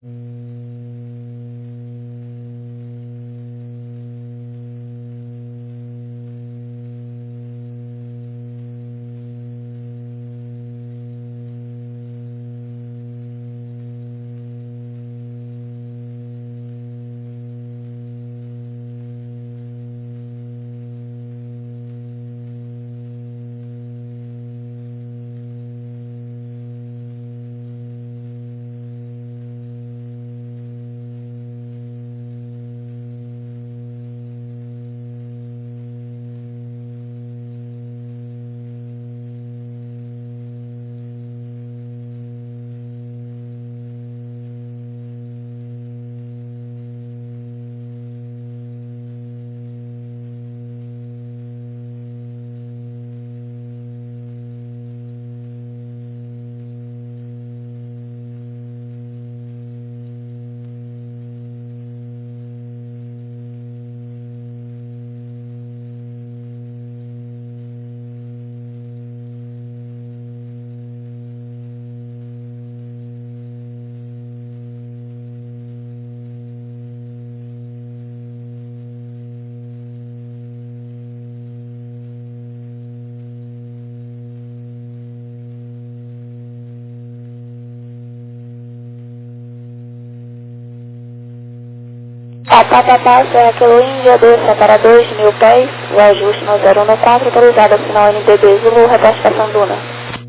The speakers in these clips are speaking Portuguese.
Serra Kilo Índia, 2 para 2.000 pés, o ajuste no 014, autorizado a sinal NTB Zulu, repete estação Duna.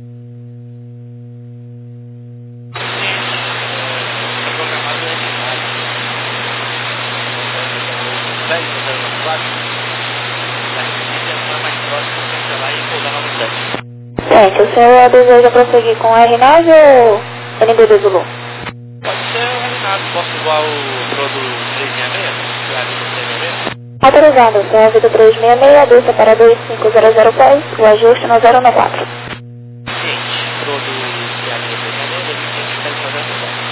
Gente, o senhor deseja prosseguir com a RNAV ou NTB Zulu? Pode ser o Renato, posso voar o Prodo 366? Autorizado, senhor Vitor 366, 2 para 2500 pés, o ajuste no 014. Ciente, Prodo 366, 2500 pés.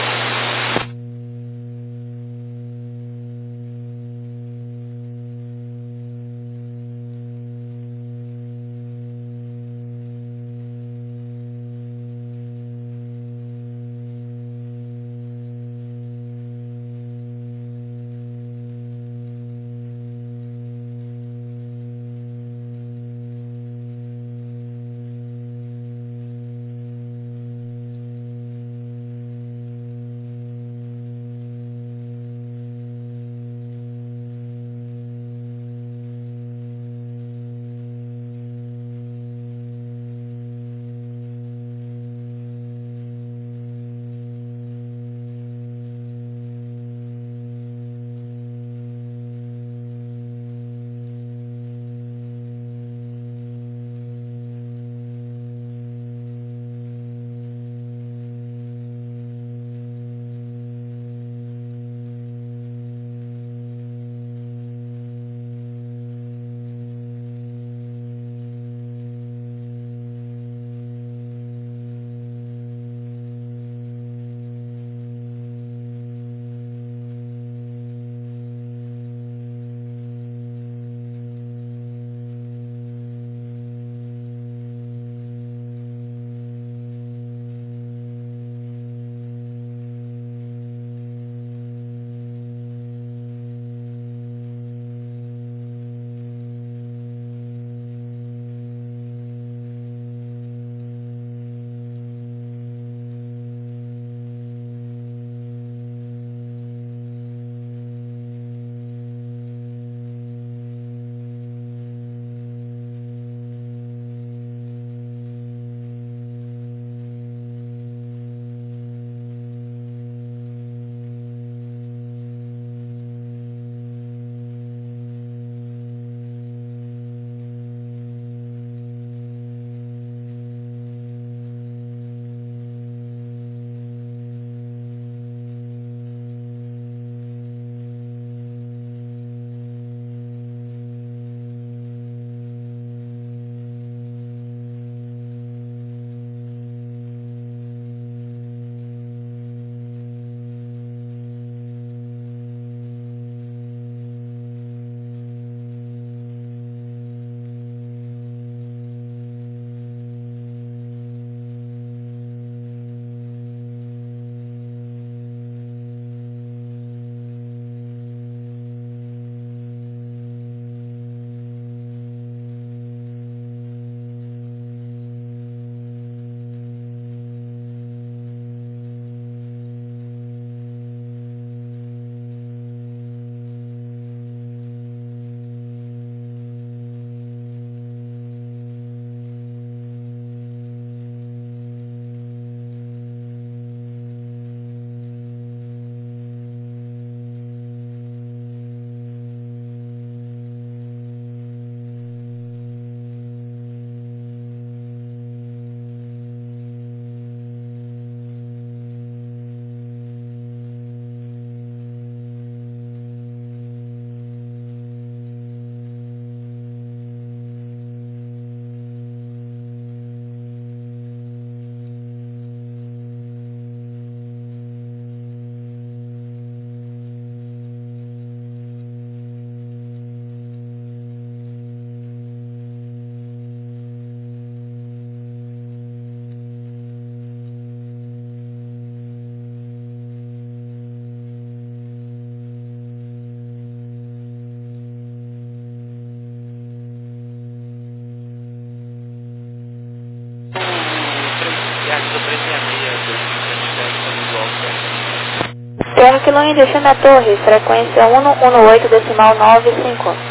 Sierra Luiz, firme a torre, frequência 118,95.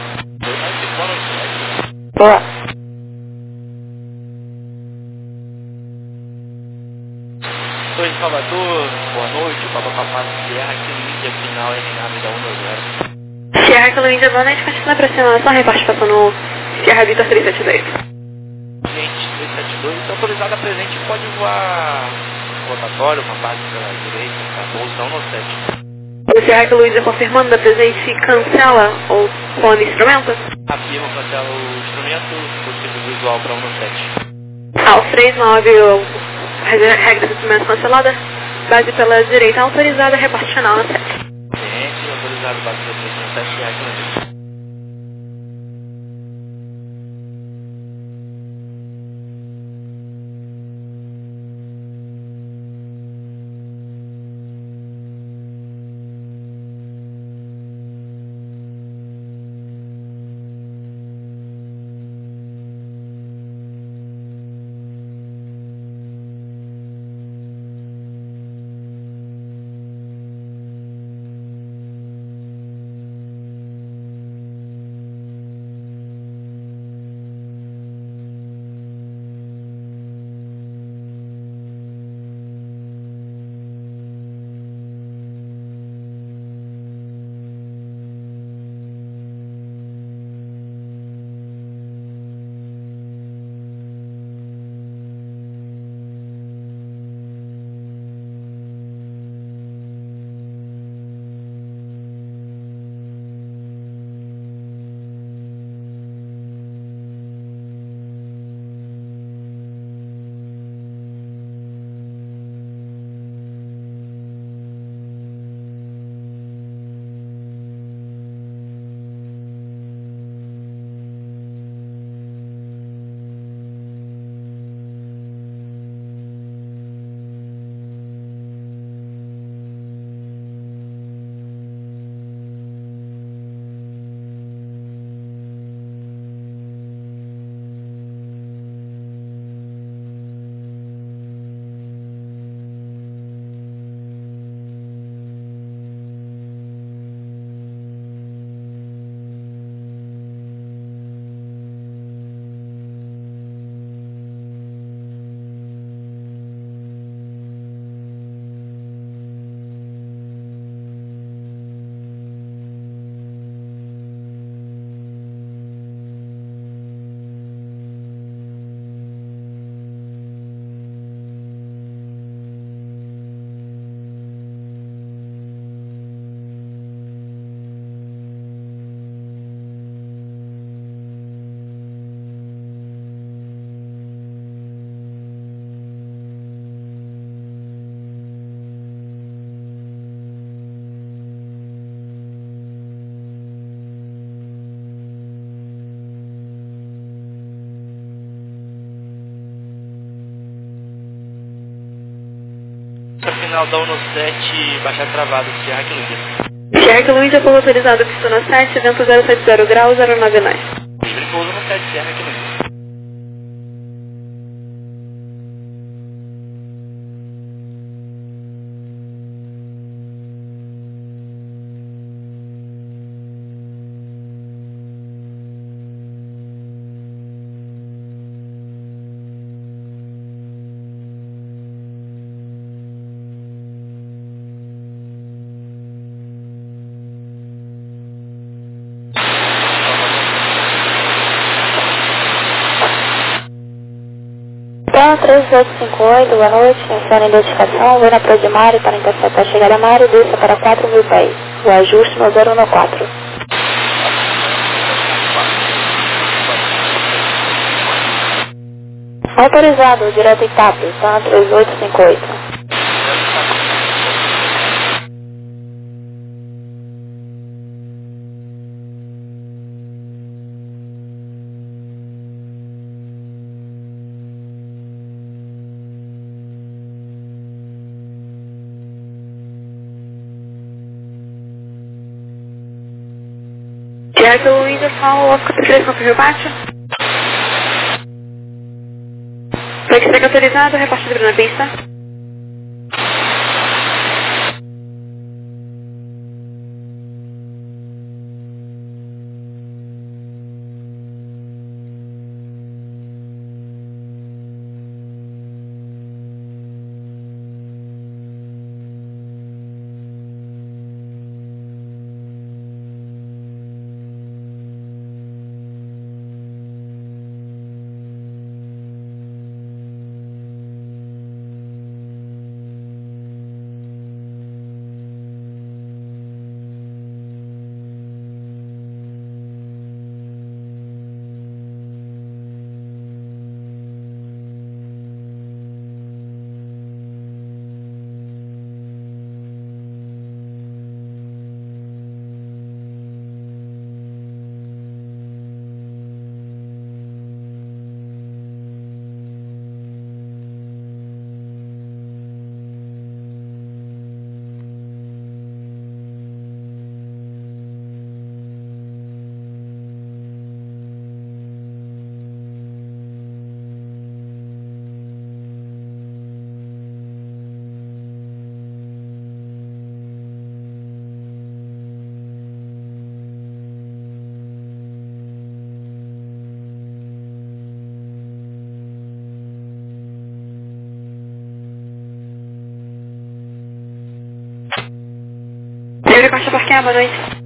Boa. Estou em Salvador, boa noite, Papa Papai Sierra Luiz, final RNA da 1 Sierra Luiz, boa noite, continua aproximação, repartição no Sierra Vitor 372. Gente, 372, está autorizada presente, pode voar rotatório, uma base pela direita, tá? Pousão no 7. O Sierra Luiz confirmando da presente, cancela ou põe instrumento? Afirma, cancela o instrumento, possível visual para 1 no 7. Ao 39, regra de instrumento cancelada, base pela direita autorizada, repartição no 7. Gente, autorizado, base pela direita no 7, Sierra Luiz. Final da 1 no 7, baixar travado, Sierra Luiz. Sierra Luiz foi autorizado, pista no 7, vento 070 graus, 09 nós. Livre pouso no 7, Sierra Luiz. Então, 3858, boa noite, funciona a identificação, vou na Prodimário para interceptar a chegada a Mário, desça para 4.000 pés, o ajuste no 014. Autorizado, direto em TAP, então 3858. Sierra Luiz, follow up 43, confirmou baixo. Foi autorizado, repartido na pista. Caixa Parquear, boa noite.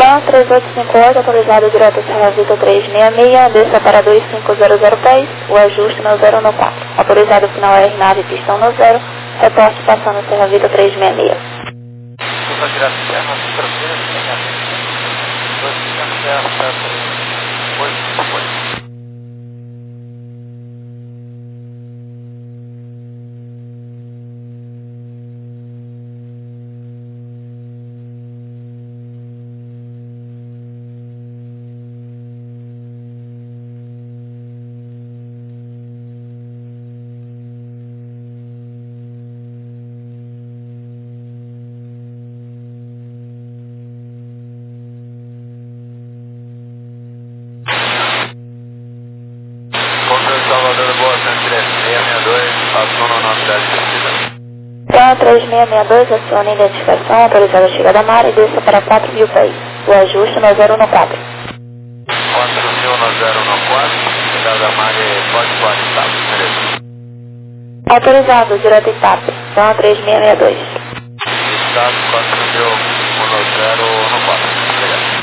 Van 3858, autorizado direto Serra Vitor 366, desça para 2500 pés, o ajuste no 014. Autorizado final R nave pistão no 0, reporte passando Serra Vitor 366. Desculpa direto Serra Vitor 366. Salvador, boa, 662, passou na nossa cidade de Pesquisa. Van 3662, acione identificação, autorizada a chegada à mar e desça para 4.000 pés, o ajuste no 014. 4.000 no 014, chegada à mar pode voar em Itap, beleza. Autorizado, direto Itap, Van 3662. Itap, 4.000 no 014, obrigado.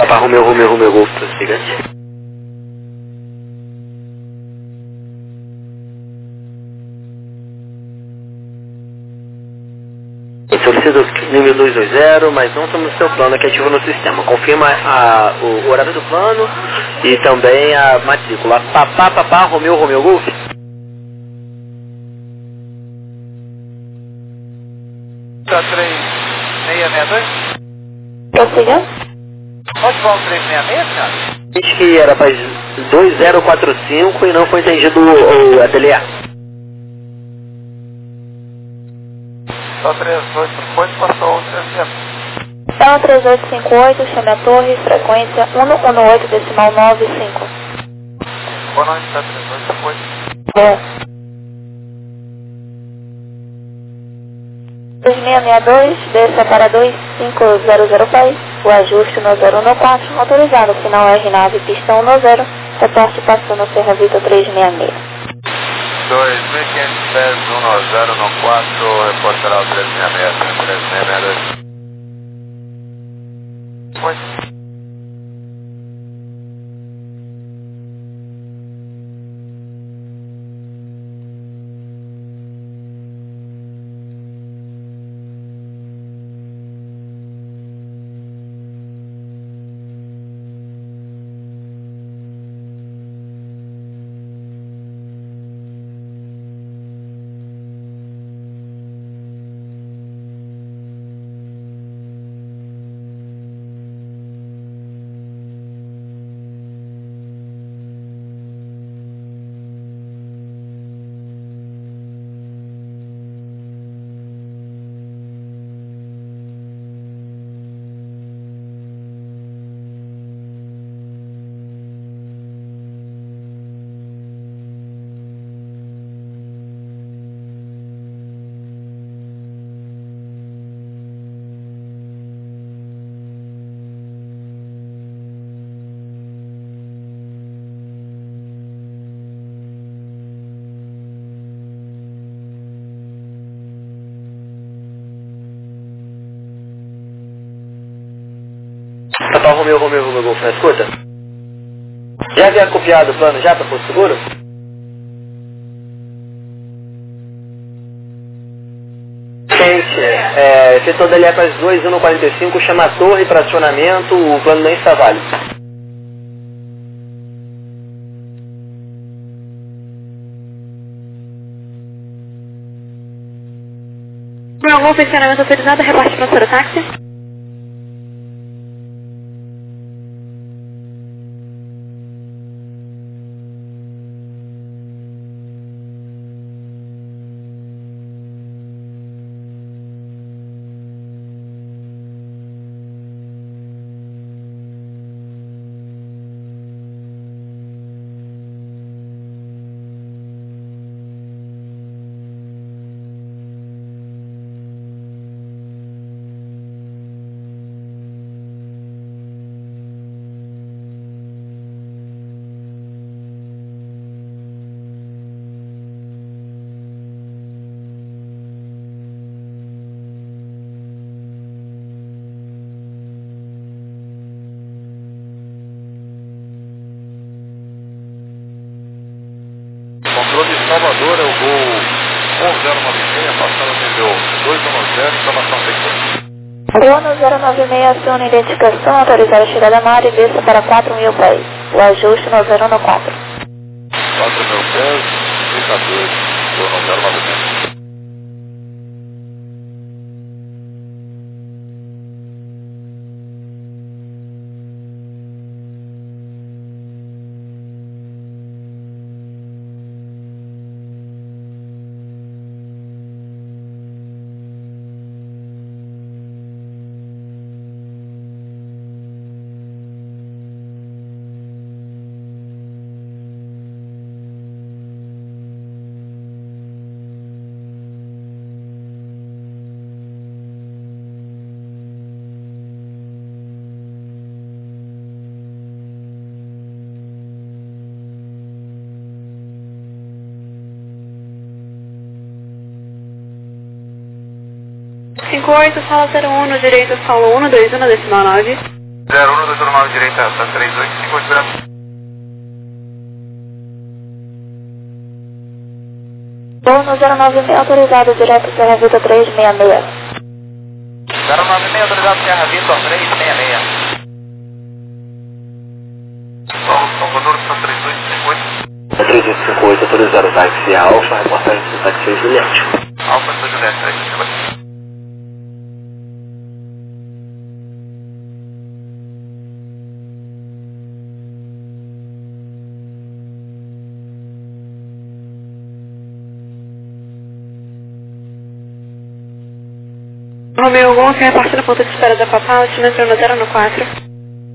Papa Romeo Golf, prossigante. Solicito número 220, mas não estamos no seu plano que ativa no sistema. Confirma o horário do plano e também a matrícula. Papa Romeo Golf. Tá 3662? Prossiga. Onde vão 366, senhora? Diz que era para 2045 e não foi entendido o ateliê. Só 3858 passou o 300. Então 3858, chame a torre, frequência 118,95. Boa noite, tá 3858. Bom. 2662, desça para 2500 pés, o ajuste no 014, autorizado, final R9, pistão no 0, reporte passou no Serra Vitor 366. 2500 pés, 10 no 4, reportará o 366, 366. Foi. Papa Romeo Golf, na escuta? Já havia copiado o plano já para Porto Seguro? Gente, setor da LE para as 2145, chama a torre para acionamento, o plano nem está válido. Romeo Golf, acionamento autorizado, reporte para o táxi. Controle de Salvador, é o gol 1096, passando o nível 210, informação feita. Gol no 096, aciona identificação, autorizar a chegada à área e desça para 4.000 pés, o ajuste no 014. 4.000 pés, fica 2, gol no 096. Sala 01, no direito, sala 121, decimal 9. 01209 direita, tá 3858 graus. Voo no 096 autorizado direto Serra Vitor 366. 096 autorizado Serra Vitor 366. Salvador, está 3858. 3858 autorizado táxi Alfa, reportagem do táxi Juliette. Alfa, sou Juliette, 358. Romeu Gonçalves, reporte na ponta de espera da Papal, estima entrando no 014.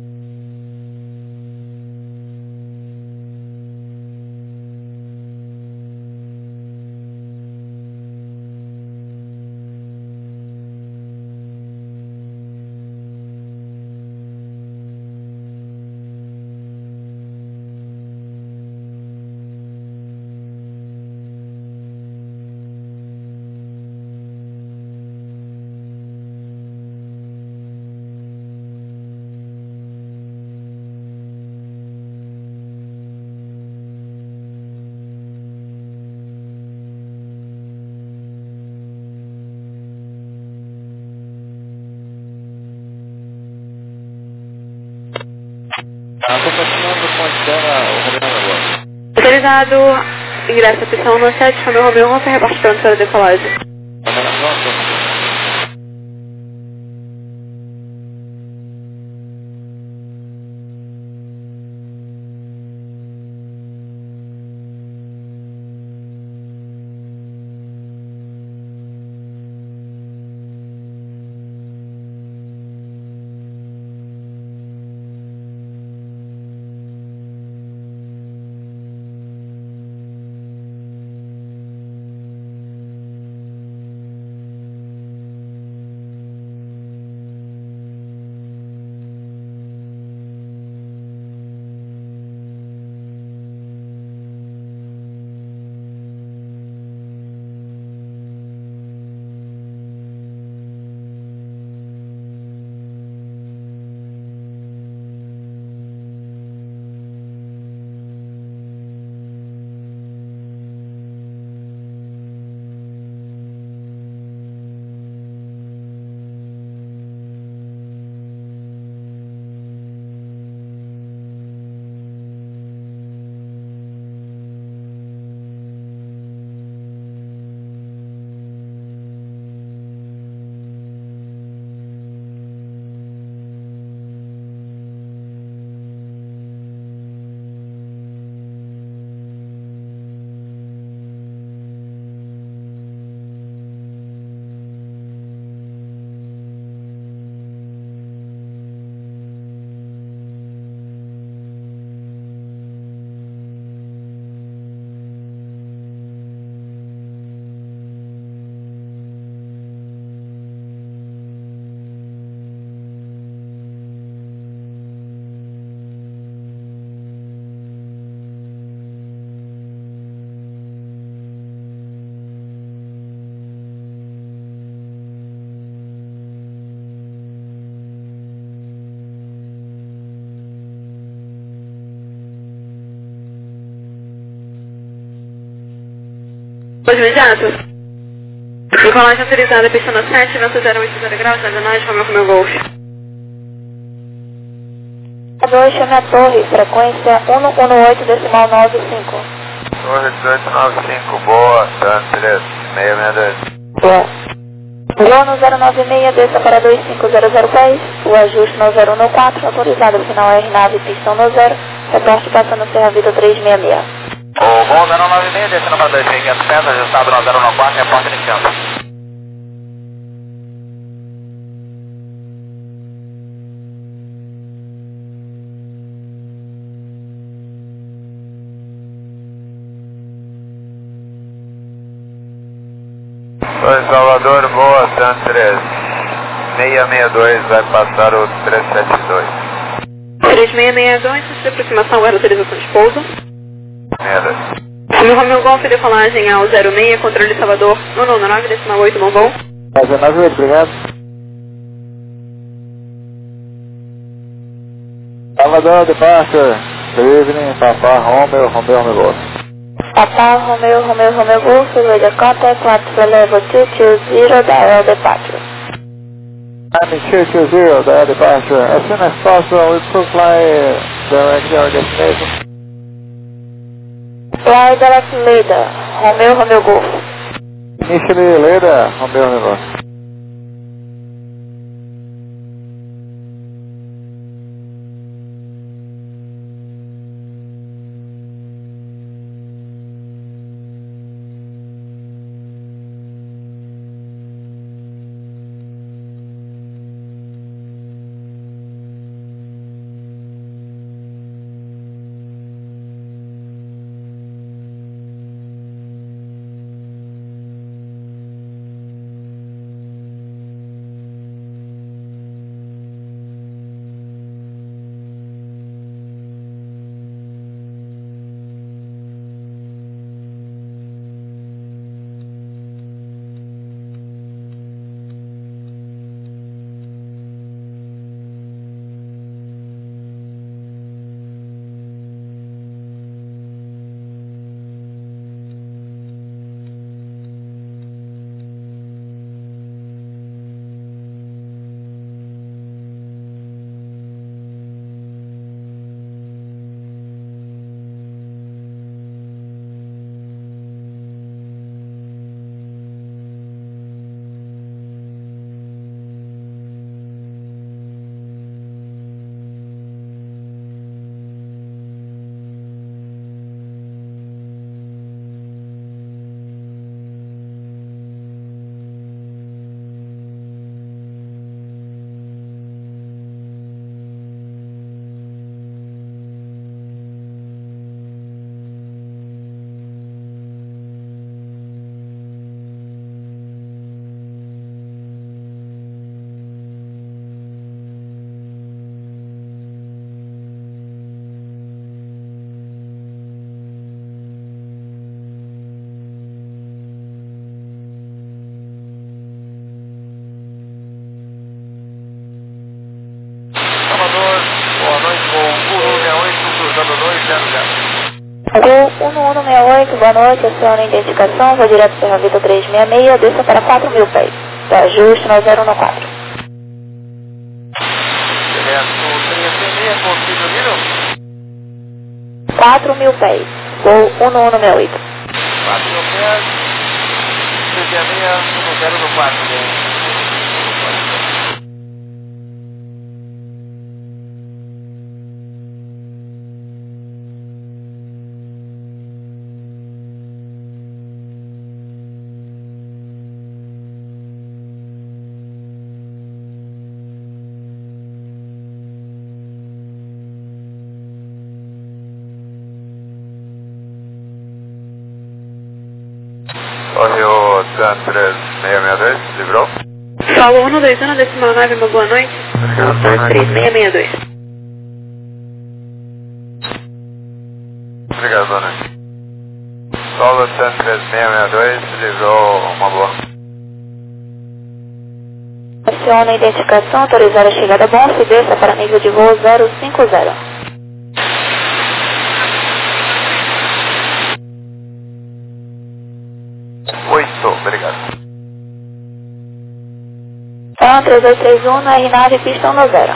Estou aproximando do ponte dela, o Romeu agora. Autorizado, ingresso à pista 17, Romeu Gonçalves, reporte pronto para a decolagem. Pois imediato. Decolagem autorizada, pista 7, vento 080 graus, 19, Romeu Golf. 2, chame a torre, frequência 118,95. Torre 1895, boa, San 3, 662. Boa. Voo no 096, desça para 2500 pés, o ajuste no 014, autorizado final R9, pistão no 0, reporte passando Serra Vitor 366. O voo 096, descendo para 2500 pés, ajustado no 014, reporte iniciando. Oi, Salvador, boa, San 3, 662, vai passar o 372. 3662, de aproximação, guarda autorização de pouso. Romeu Golf, decolagem ao 06, controle Salvador, 199,8, bom voo. 98, obrigado. Salvador, departure. Good evening, Papa Romeo, Romeo, Romeo Golf. Papa Romeo, Romeo, Romeo Golf, radio contact, flight level 220, dial departure. I'm 220, dial departure. As soon as possible, we will fly direct our destination. Fly direct leader, Romeo, Romeo Golf. Initially leader, Romeo, Romeo Golf. Gol 1168, boa noite, aciona a identificação, vou direto para a Vita 366, desça para 4.000 pés. Do ajuste no 014. 4.000 pés, Gol 1168. 4.000 pés, 366, 1014. Correio San 3662, livrou? Solo 121, decimal 9, uma boa noite. Obrigado. 3662. Obrigado, boa noite. Solo San 3662, livrou, uma boa. Aciona a identificação, autorizar a chegada bom, se desça para nível de voo 050. Obrigado. Então, 3261, na RNAV, pistão no 0.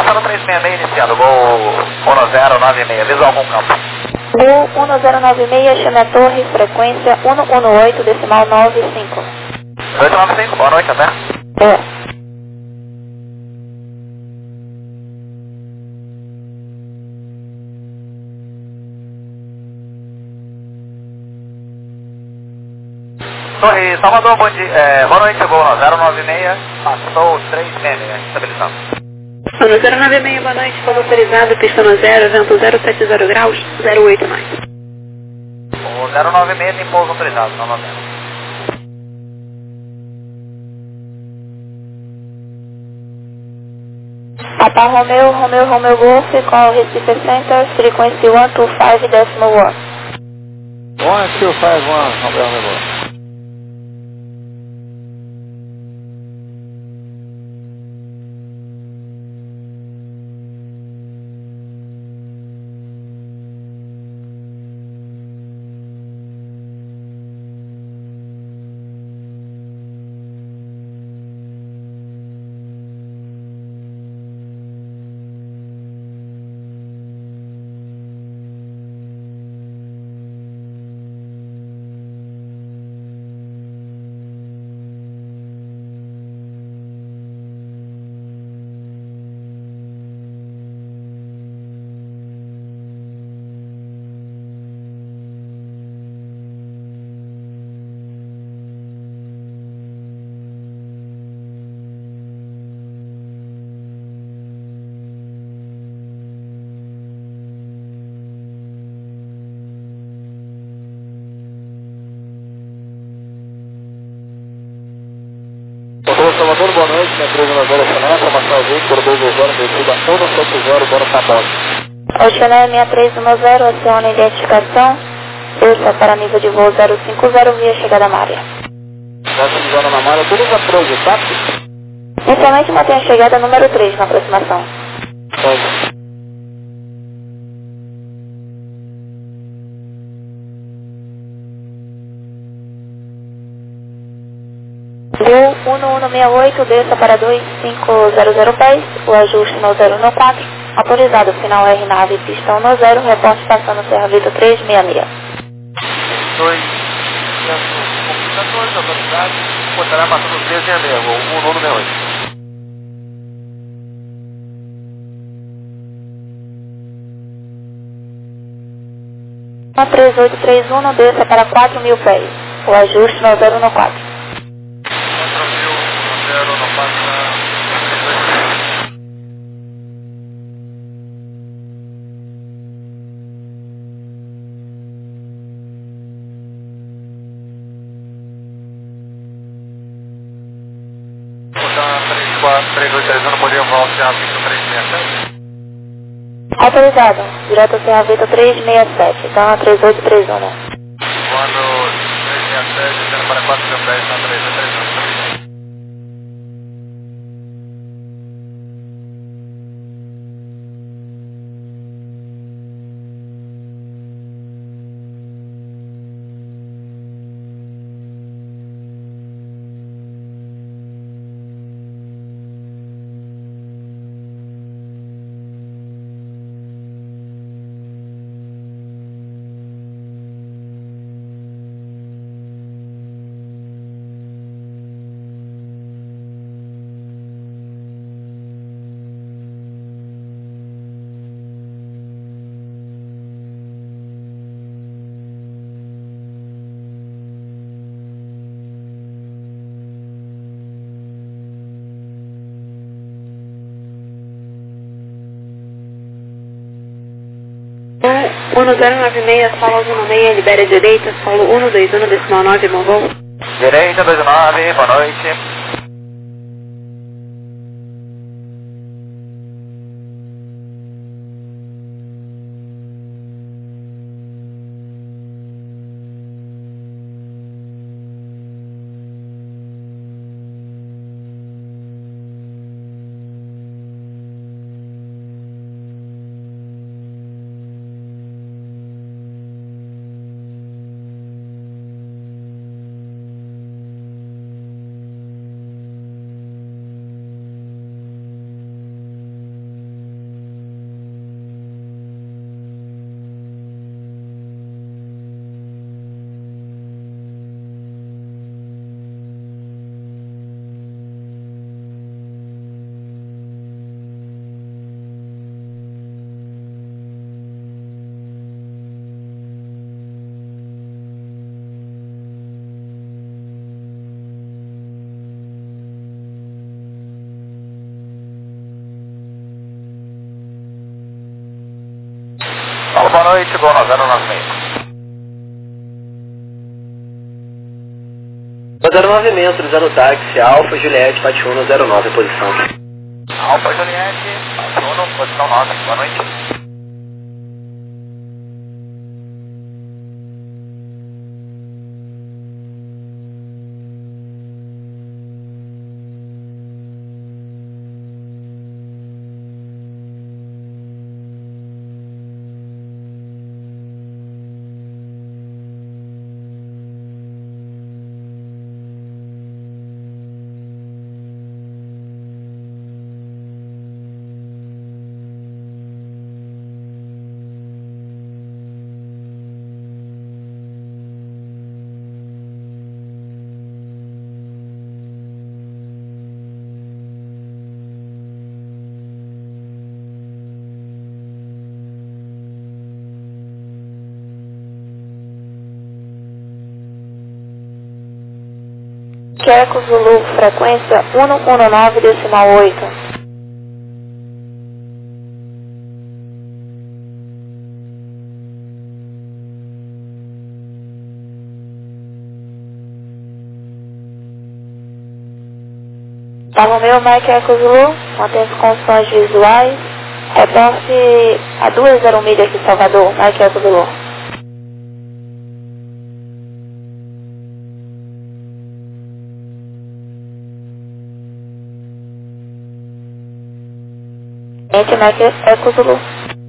passando 366 iniciando, Gol 1096, visual algum campo. Gol 1096, chame a torre, frequência 118, decimal 95. 895, boa noite, até. É. Torre Salvador, bom dia, boa noite, Gol 096, passou 366, estabilizando. Sono 096, boa noite, fogo autorizado, pista no 0, vento 070 graus, 08 mais. O 096 tem pouso autorizado, novamente. Papa Romeo, Romeo Golf, com Recife Center, frequency 125, decimal 1. 1251, Romeo. Salvador, boa noite, minha 390 Chané, informação ao veículo 220, investigação do 70, bora Sabão. O Chané 6310, aciona identificação, desça para nível de voo 050, via chegada à área. Já estamos na malha, tudo já projetado? Inicialmente mantém a chegada número 3 na aproximação. Pode. Gol 1168, desça para 2500 pés, o ajuste no 014, autorizado final R nave, pistão no 0, reporte passando Serra Vitor 366. 2, computadores autorizados, botará passando 366, Gol 1168. 3831, desça para 4000 pés, o ajuste no 014. Botar 383, não podia voar o Serra Vitor 367? Autorizado, direto Serra Vitor 367, então 3831. Quando 367, sendo para 4000 pés, na 383. Gol 1096, solo 16, libera direita, solo 121, decimal 9, Mongol. Direita 29, boa noite. Boa noite, Gol 096. 096, autorizando táxi, Alfa Juliette, Patiuno 09, posição. Alfa Juliette, Patiuno, posição 9, boa noite. Queco Zulu, frequência 119,8. Romeu, Mike Eco Zulu, mantém as condições visuais, reporte a 20 milhas de Salvador, Mike Eco Zulu. Gente, Mike Eco Zulu.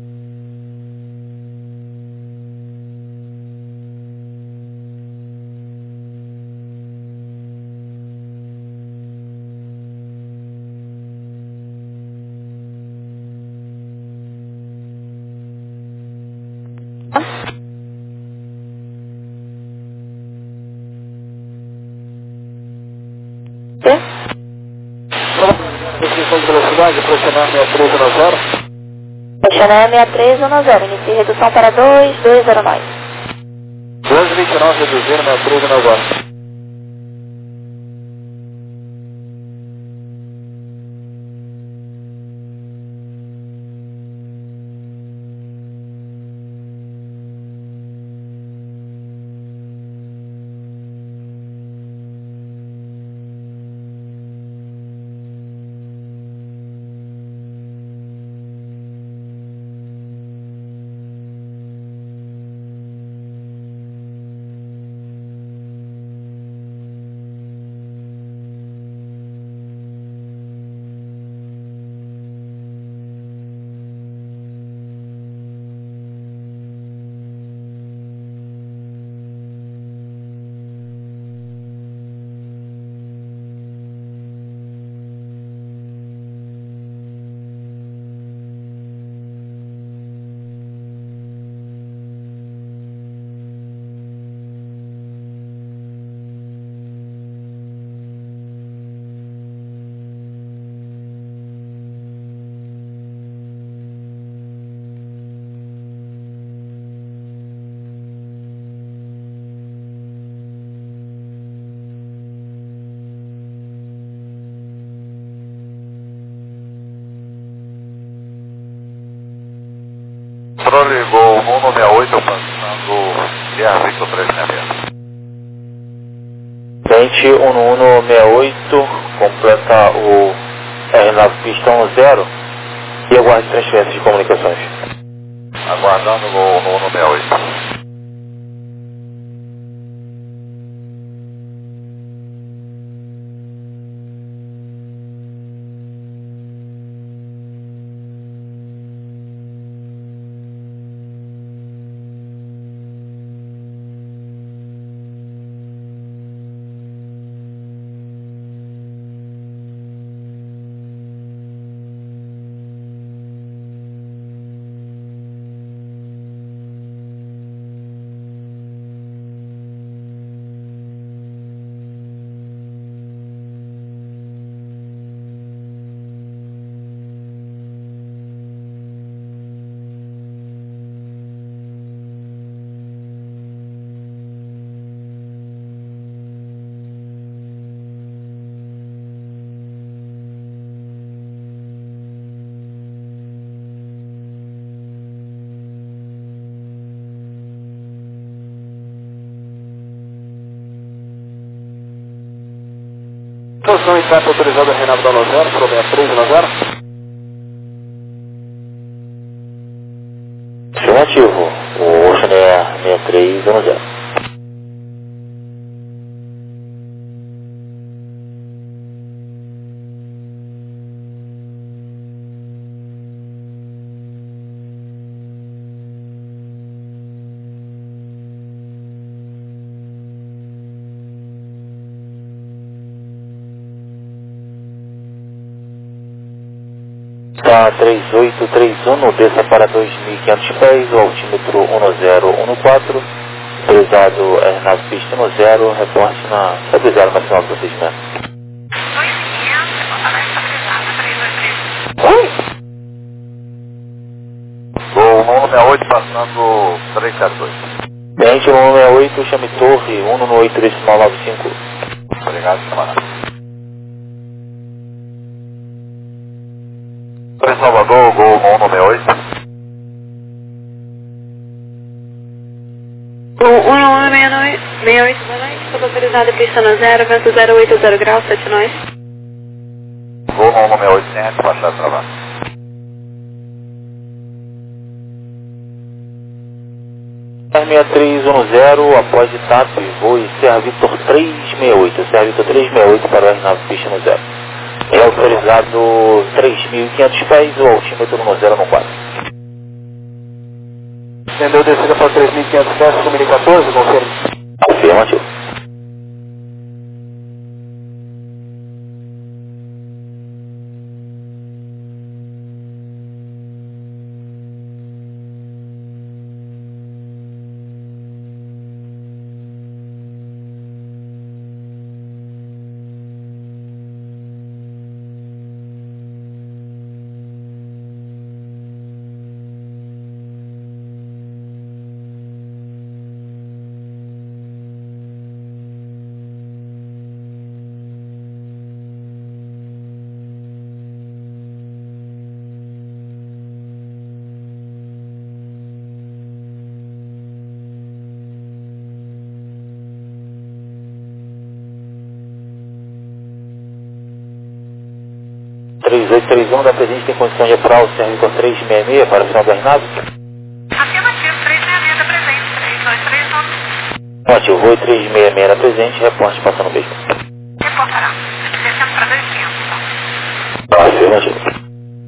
Restrição de velocidade, pressionar 6310. Pressionar 6310, inicie redução para 2209. 229, reduzindo 6310. Controle Gol 168, passando Guerra Victor 366. Frente 1168, completa o R9 pistão 0 e aguarde transferência de comunicações. Aguardando o Gol 1168. Posição e trap autorizada Reinaldo da 90, pro 63 90. Afirmativo, o Ocean Air 6310. Tá 3831, desça para 2.500 pés, o altímetro 1014, autorizado aeronave pista 10, reporte na estabilizada na final do procedimento. 2.500, totalmente estabilizada, 323. Oi? Voo 168 passando 372. Cliente 168, chame torre 118 decimal 95. Obrigado, camarada. Oi, Salvador, Gol 168. Gol 168, boa noite. Estou autorizada pista no 0, vento 080 graus, 7 nós. Gol 168, sem despachar travado. R6310, após TAP, voe Serra Victor 368, Serra Victor 368 para o aeronave pista no 0. É autorizado 3.500 pés, o altímetro 1014. Entendeu descida para 3.500 pés, 2014, confirme. Afirmativo. Da presente tem condição de apurar o Serra Victor 366 para a final do aeronave? Afirmativo, 366 da presente, 3239. Afirmativo, voo 366 na presente, reporte passando mesmo. Reportará. Descendo para 200, Afirmativo.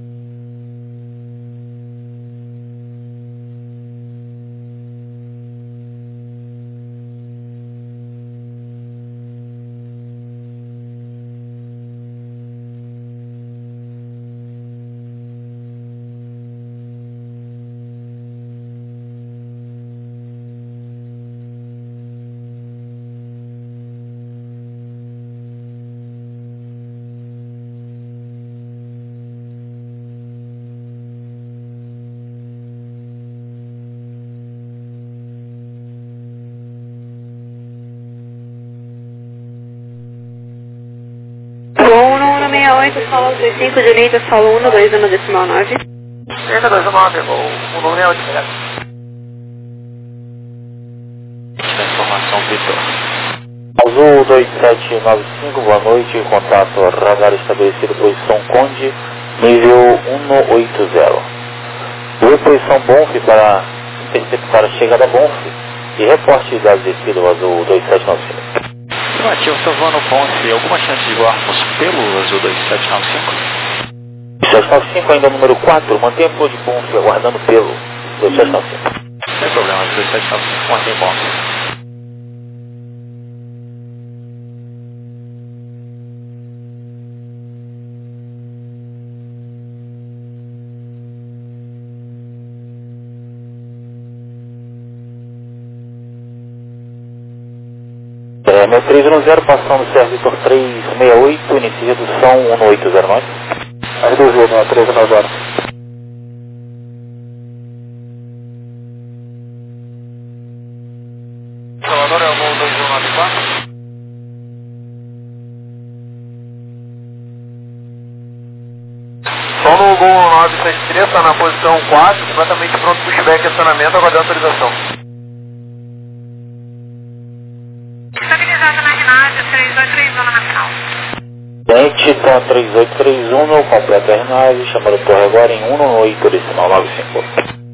Gol 168, solo 35, direita, solo 12, no decimal 9. Direita 29, Gol 168, obrigado. Informação, Vitor. Azul 2795, boa noite, contato radar estabelecido, posição Conde, nível 180. Voo posição Bonf para interceptar a chegada Bonf e reporte da descida Azul 2795. Afirmativo, Savano Ponce, alguma chance de voarmos pelo Azul 2795? 2795 ainda número 4, mantenha flor de Bonf aguardando pelo 2795. Sem problema, 2795 mantém Ponce. Meu 310 passando Serra Victor 368, inicia redução 180 R2, né? 390. Salvador é o Gol 2194. Só no Gol 973, está na posição 4, completamente pronto para o pushback e acionamento, aguardando autorização. Estabilizada na ginásio, 3230 na final. Gente, está 3831 no completo R9, chamando torre agora em 118,95.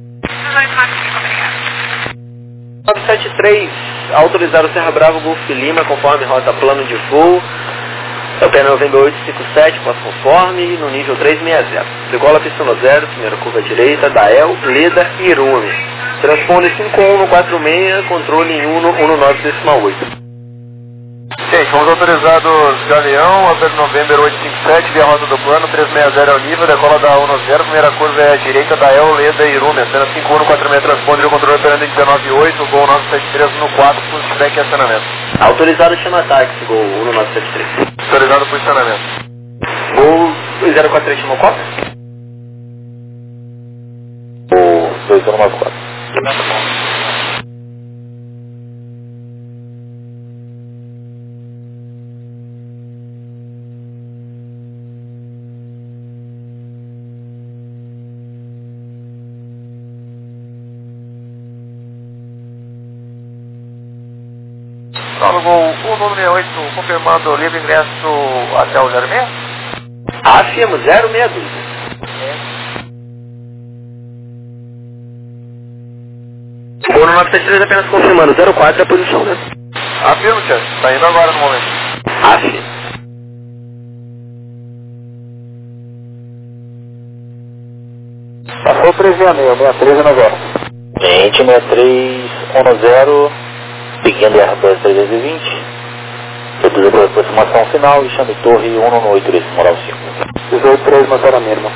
973, autorizar o Serra Bravo Golf Lima, conforme rota plano de voo. Pena Novembro 857, passo conforme, no nível 360. Decola pista no 0, primeira curva direita, Dael, Leda e Irume. Transponder 5146, controle em 119,8. Gente, fomos autorizados Galeão, Alberto November 857, via rota do plano, 360 é o nível, decola da 10, primeira curva é a direita, Dael, Leda e Irume, apenas 5146, transponder o controle operando em 198, Gol 973 no 4, com feedback e acionamento. Autorizado chama táxi, Gol 1973. Autorizado por acionamento. Gol 043 chama qual? O 2194. Gol 168, confirmando livre ingresso até o 06? Afirmo 062. Gol 973 apenas confirmando, 04 é a posição, né? Afirmo, Tiago. Está indo agora no momento. Afirmo. Passou 366, 63 Gente, 6310, seguindo Airbus 320. Reduziu para a aproximação final e chame torre 118,95. 183, motor a mínimo.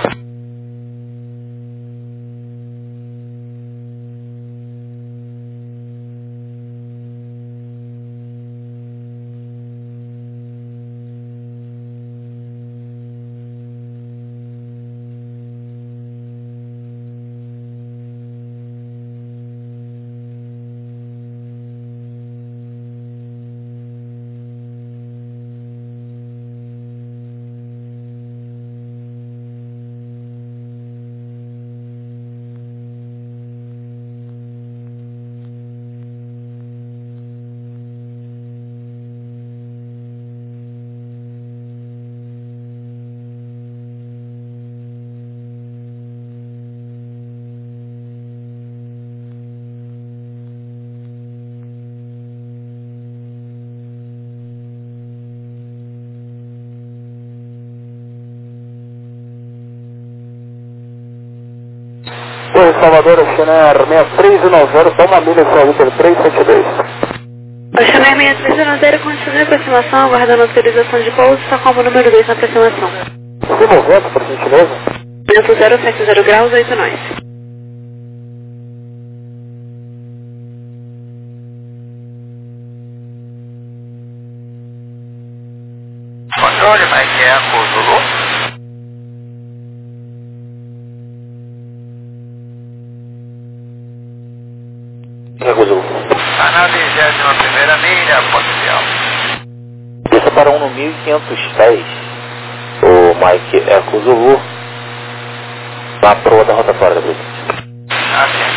Torre Salvador, Chiner 6390, toma milha Salvador 372. Chiner 6390, continue a aproximação, aguardando autorização de pouso, só como número 2 na aproximação. Se movendo, por gentileza. Vento 070 graus, 8 nós. Controle, Mike Eco, Zulu. Recusou. A na 21ª milha, potencial. Desça para 1.500 pés. O Mike Eco Zulu. Na proa da rotatória da presidente. Assim.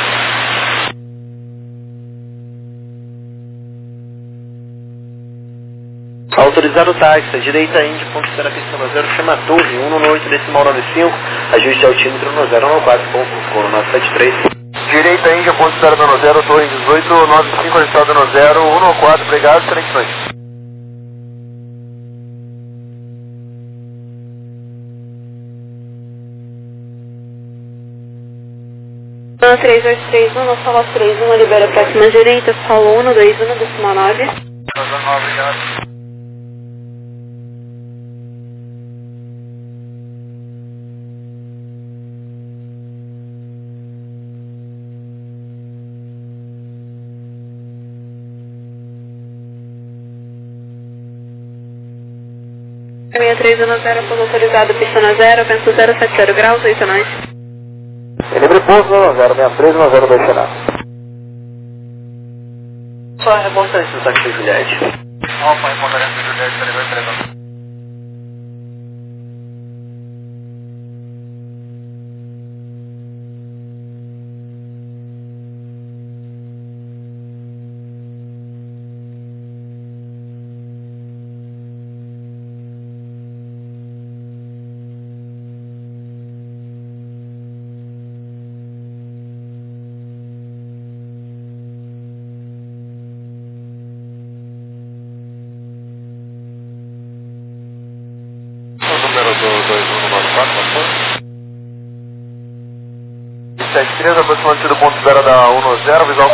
Autorizar o táxi, direita Indy, ponto de pista no 0, chama torre 118,95, ajuste de altímetro no 014, com 973. Direita Índia, ponto de espera no 0, torre 1895, registrado no 0, 114, obrigado, excelente noite. Na 3831, no solo 31, libera a próxima direita, solo 121, decimal 9. Obrigado. A 6310, pouso autorizado, pista na 0, vento 070 graus, 8 nós. Livre pouso 063, 02 Chiner. Só a reportagem do táxi Juliette. Alfa, reportagem do Juliette, peraí, peraí. 273, aproximando-se do ponto zero da 10, visual